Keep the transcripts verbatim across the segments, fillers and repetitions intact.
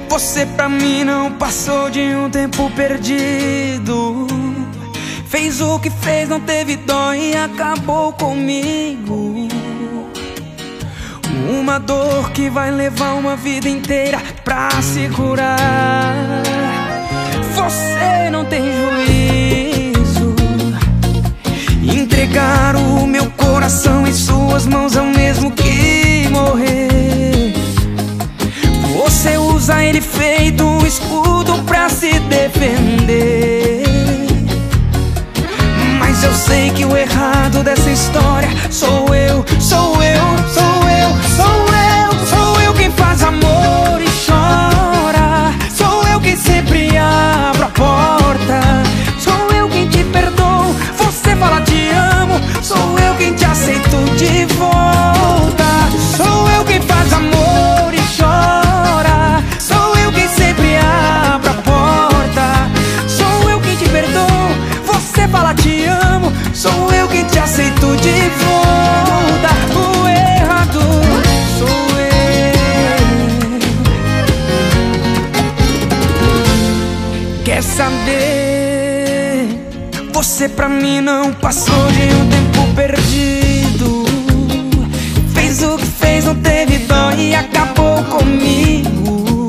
Você pra mim não passou de um tempo perdido. Fez o que fez, não teve dó e acabou comigo. Uma dor que vai levar uma vida inteira pra se curar. Você não tem juízo. Entregar o meu coração em suas mãos é o mesmo que morrer. Você usa ele feito um escudo pra se defender. Mas eu sei que o errado dessa história sou eu, sou eu, sou eu, sou eu. Sou eu quem faz amor e chora. Sou eu quem sempre abro a porta. Sou eu quem te perdoo. Você fala te amo. Sou eu quem te aceito de volta. Sou eu quem faz amor e chora. Sou eu quem sempre abro a porta. Sou eu quem te perdoo. Você fala te amo. Sou eu quem te aceito de volta. O errado sou eu. Quer saber? Você pra mim não passou de um tempo perdido. Fez o que fez, não teve dó e acabou comigo.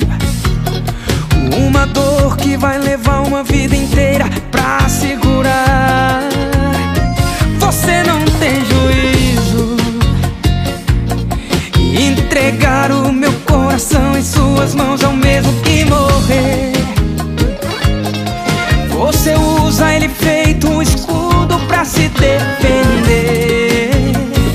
Uma dor que vai levar uma vida inteira pra segurar. Você não tem juízo. Entregar o meu coração em suas mãos é o mesmo que morrer. Você usa ele feito um escudo pra se defender.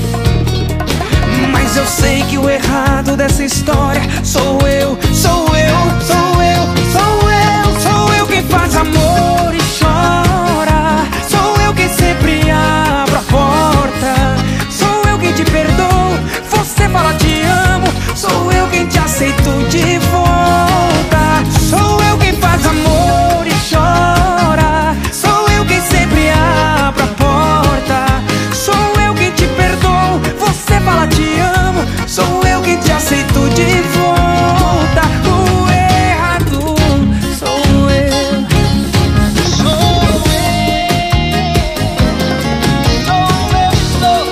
Mas eu sei que o errado dessa história sou eu, sou eu, sou eu, sou eu. Sou eu quem faz amor e chora. Sou eu quem sempre abro a porta. Sou eu quem te perdoo. Você fala te amo. Sou eu quem te aceito de volta. Sou eu quem faz amor e chora. Sou eu quem sempre abro a porta. Sou eu quem te perdoo. Você fala te amo. Sou eu quem te aceito de volta. O errado sou eu. Sou eu, sou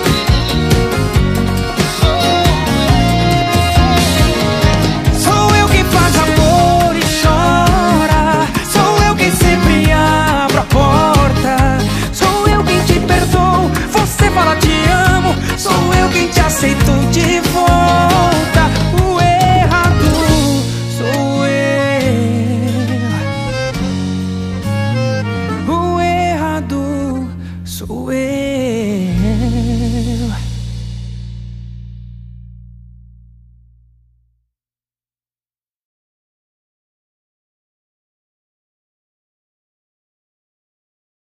eu. Sou eu quem faz amor e chora. Sou eu quem sempre abro a porta. Sou eu quem te perdoo. Você fala te amo. Sou eu quem te aceito de volta. O errado sou eu. O errado sou eu.